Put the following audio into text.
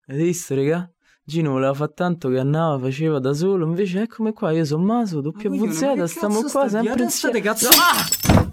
Hai visto, raga? Gino voleva fare tanto che andava, faceva da solo. Invece eccomi qua, io sono Maso, WZ, stiamo qua sempre insieme. Cazzo.